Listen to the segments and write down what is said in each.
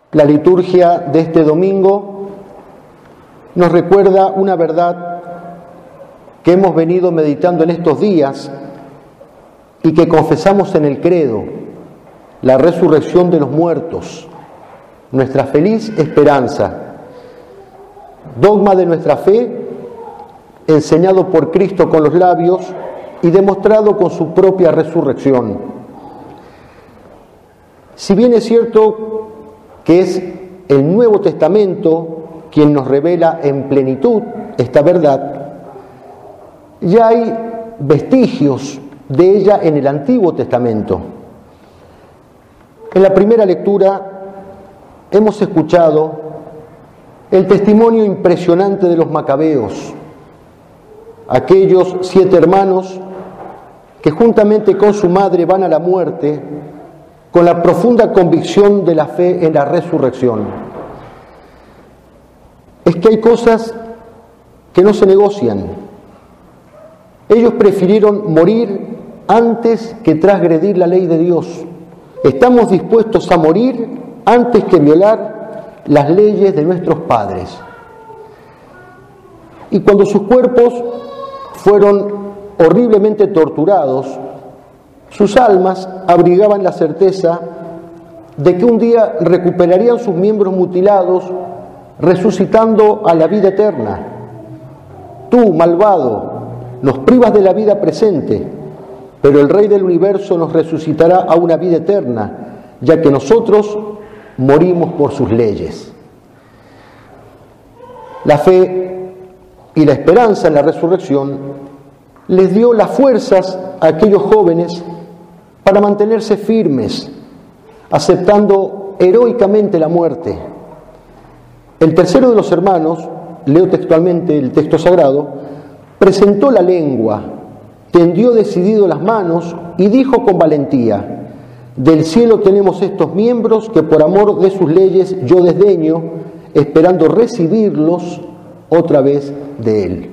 La liturgia de este domingo nos recuerda una verdad que hemos venido meditando en estos días y que confesamos en el credo: la resurrección de los muertos, nuestra feliz esperanza, dogma de nuestra fe, enseñado por Cristo con los labios y demostrado con su propia resurrección. Si bien es cierto que es el Nuevo Testamento quien nos revela en plenitud esta verdad, ya hay vestigios de ella en el Antiguo Testamento. En la primera lectura hemos escuchado el testimonio impresionante de los macabeos, aquellos 7 hermanos que juntamente con su madre van a la muerte con la profunda convicción de la fe en la resurrección. Es que hay cosas que no se negocian. Ellos prefirieron morir antes que transgredir la ley de Dios. Estamos dispuestos a morir antes que violar las leyes de nuestros padres. Y cuando sus cuerpos fueron horriblemente torturados, sus almas abrigaban la certeza de que un día recuperarían sus miembros mutilados, resucitando a la vida eterna. Tú, malvado, nos privas de la vida presente, pero el Rey del Universo nos resucitará a una vida eterna, ya que nosotros morimos por sus leyes. La fe y la esperanza en la resurrección les dio las fuerzas a aquellos jóvenes para mantenerse firmes, aceptando heroicamente la muerte. El tercero de los hermanos, leo textualmente el texto sagrado, presentó la lengua, tendió decidido las manos y dijo con valentía: del cielo tenemos estos miembros que por amor de sus leyes yo desdeño, esperando recibirlos otra vez de él.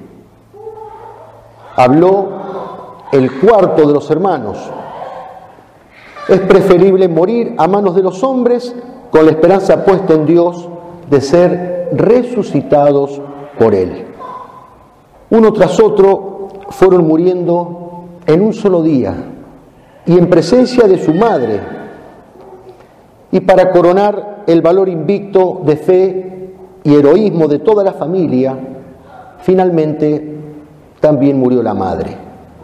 Habló el cuarto de los hermanos: es preferible morir a manos de los hombres con la esperanza puesta en Dios de ser resucitados por Él. Uno tras otro fueron muriendo en un solo día y en presencia de su madre. Y para coronar el valor invicto de fe y heroísmo de toda la familia, finalmente también murió la madre.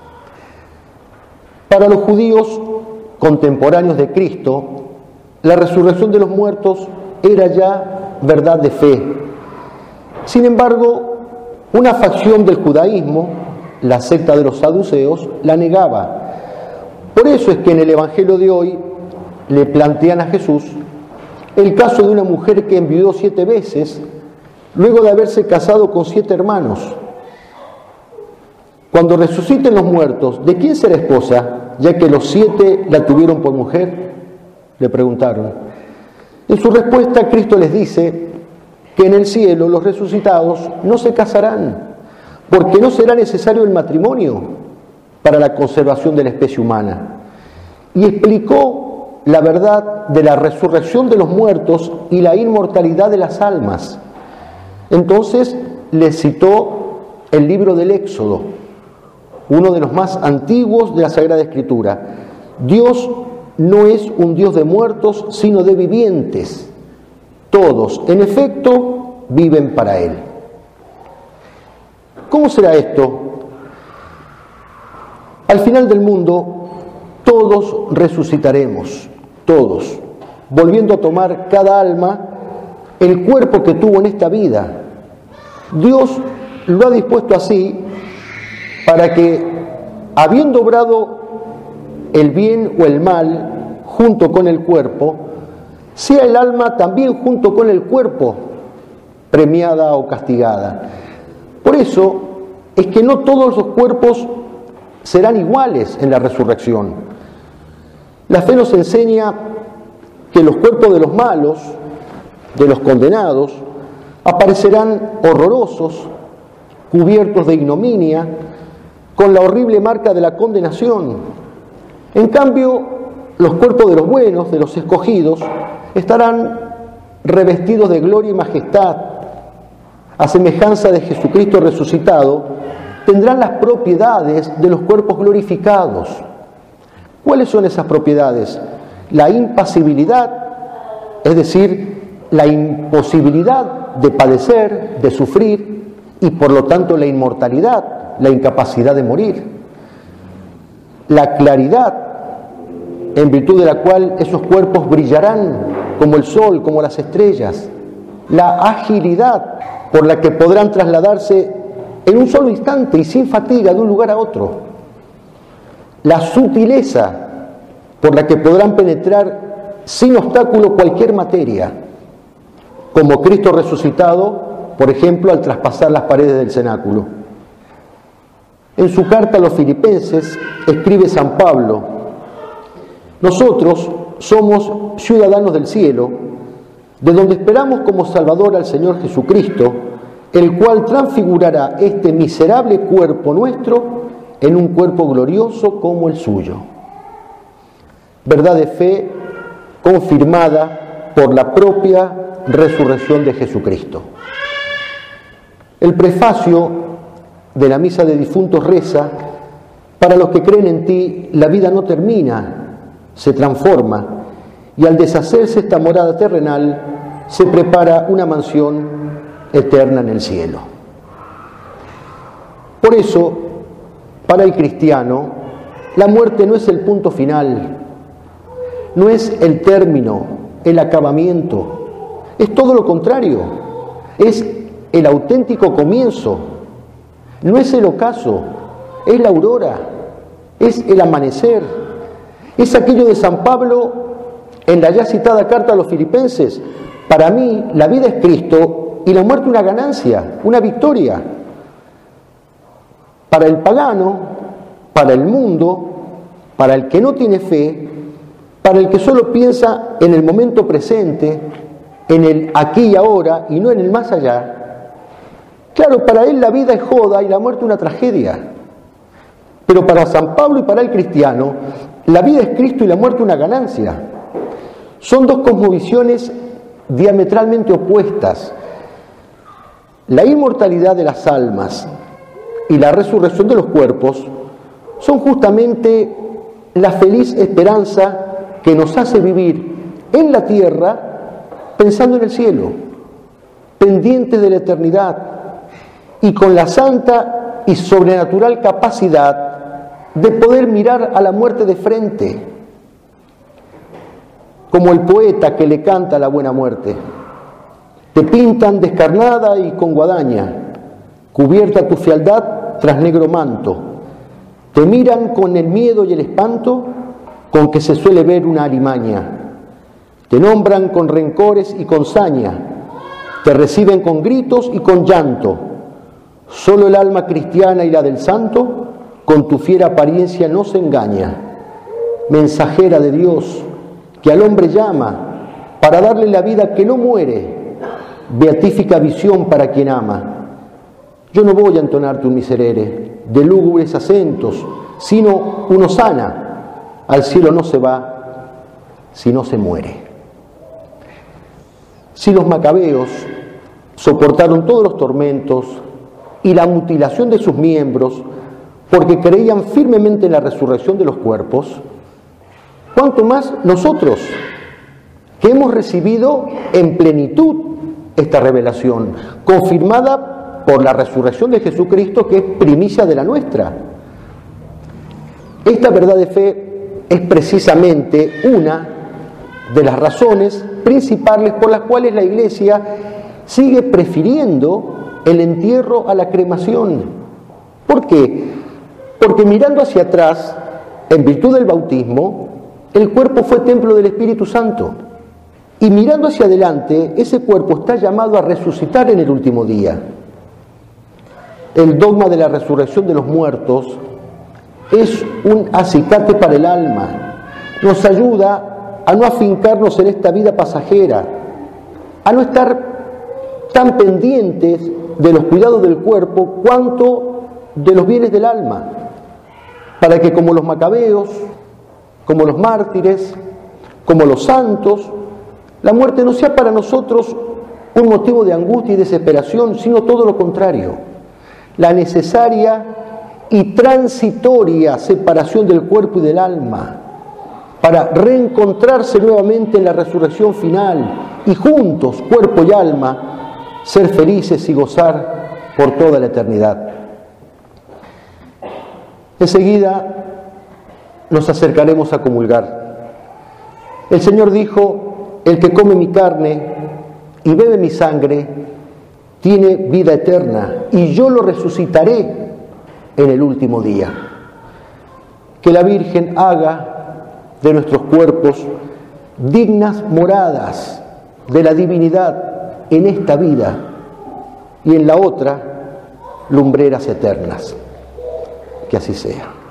Para los judíos contemporáneos de Cristo, la resurrección de los muertos era ya verdad de fe. Sin embargo, una facción del judaísmo, la secta de los saduceos, la negaba. Por eso es que en el Evangelio de hoy le plantean a Jesús el caso de una mujer que enviudó 7 veces, luego de haberse casado con 7 hermanos. Cuando resuciten los muertos, ¿de quién será esposa, ya que los 7 la tuvieron por mujer?, le preguntaron. En su respuesta, Cristo les dice que en el cielo los resucitados no se casarán, porque no será necesario el matrimonio para la conservación de la especie humana. Y explicó la verdad de la resurrección de los muertos y la inmortalidad de las almas. Entonces les citó el libro del Éxodo, uno de los más antiguos de la Sagrada Escritura. Dios no es un Dios de muertos, sino de vivientes. Todos, en efecto, viven para Él. ¿Cómo será esto? Al final del mundo, todos resucitaremos, todos, volviendo a tomar cada alma el cuerpo que tuvo en esta vida. Dios lo ha dispuesto así para que, habiendo obrado el bien o el mal junto con el cuerpo, sea el alma también junto con el cuerpo premiada o castigada. Por eso es que no todos los cuerpos serán iguales en la resurrección. La fe nos enseña que los cuerpos de los malos, de los condenados, aparecerán horrorosos, cubiertos de ignominia, con la horrible marca de la condenación. En cambio, los cuerpos de los buenos, de los escogidos, estarán revestidos de gloria y majestad, a semejanza de Jesucristo resucitado, tendrán las propiedades de los cuerpos glorificados. ¿Cuáles son esas propiedades? La impasibilidad, es decir, la imposibilidad de padecer, de sufrir, y por lo tanto la inmortalidad, la incapacidad de morir. La claridad, en virtud de la cual esos cuerpos brillarán como el sol, como las estrellas. La agilidad, por la que podrán trasladarse en un solo instante y sin fatiga de un lugar a otro. La sutileza, por la que podrán penetrar sin obstáculo cualquier materia, como Cristo resucitado, por ejemplo, al traspasar las paredes del cenáculo. En su carta a los Filipenses escribe San Pablo: nosotros somos ciudadanos del cielo, de donde esperamos como Salvador al Señor Jesucristo, el cual transfigurará este miserable cuerpo nuestro en un cuerpo glorioso como el suyo. Verdad de fe confirmada por la propia resurrección de Jesucristo. El prefacio de la misa de difuntos reza: para los que creen en ti, la vida no termina, se transforma, y al deshacerse esta morada terrenal, se prepara una mansión eterna en el cielo. Por eso, para el cristiano, la muerte no es el punto final, no es el término, el acabamiento, es todo lo contrario, es el auténtico comienzo, no es el ocaso, es la aurora, es el amanecer, es aquello de San Pablo en la ya citada carta a los Filipenses: para mí la vida es Cristo y la muerte una ganancia, una victoria. Para el pagano, para el mundo, para el que no tiene fe, para el que solo piensa en el momento presente, en el aquí y ahora y no en el más allá, claro, para él la vida es joda y la muerte una tragedia. Pero para San Pablo y para el cristiano, la vida es Cristo y la muerte una ganancia. Son dos cosmovisiones diametralmente opuestas. La inmortalidad de las almas y la resurrección de los cuerpos son justamente la feliz esperanza que nos hace vivir en la tierra pensando en el cielo, pendientes de la eternidad y con la santa y sobrenatural capacidad de poder mirar a la muerte de frente, como el poeta que le canta a la buena muerte. Te pintan descarnada y con guadaña, cubierta tu fealdad tras negro manto. Te miran con el miedo y el espanto con que se suele ver una alimaña. Te nombran con rencores y con saña. Te reciben con gritos y con llanto. Solo el alma cristiana y la del santo con tu fiera apariencia no se engaña. Mensajera de Dios, que al hombre llama para darle la vida que no muere, beatífica visión para quien ama. Yo no voy a entonarte un miserere de lúgubres acentos, sino uno sana. Al cielo no se va, sino se muere. Si los macabeos soportaron todos los tormentos y la mutilación de sus miembros porque creían firmemente en la resurrección de los cuerpos, ¿cuánto más nosotros, que hemos recibido en plenitud esta revelación, confirmada por la resurrección de Jesucristo, que es primicia de la nuestra? Esta verdad de fe es precisamente una de las razones principales por las cuales la Iglesia sigue prefiriendo el entierro a la cremación. ¿Por qué? Porque mirando hacia atrás, en virtud del bautismo, el cuerpo fue templo del Espíritu Santo. Y mirando hacia adelante, ese cuerpo está llamado a resucitar en el último día. El dogma de la resurrección de los muertos es un acicate para el alma. Nos ayuda a no afincarnos en esta vida pasajera, a no estar tan pendientes de los cuidados del cuerpo cuanto de los bienes del alma, para que como los macabeos, como los mártires, como los santos, la muerte no sea para nosotros un motivo de angustia y desesperación, sino todo lo contrario, la necesaria y transitoria separación del cuerpo y del alma, para reencontrarse nuevamente en la resurrección final y juntos, cuerpo y alma, ser felices y gozar por toda la eternidad. Enseguida nos acercaremos a comulgar. El Señor dijo: el que come mi carne y bebe mi sangre tiene vida eterna, y yo lo resucitaré en el último día. Que la Virgen haga de nuestros cuerpos dignas moradas de la divinidad en esta vida y en la otra lumbreras eternas. Que así sea.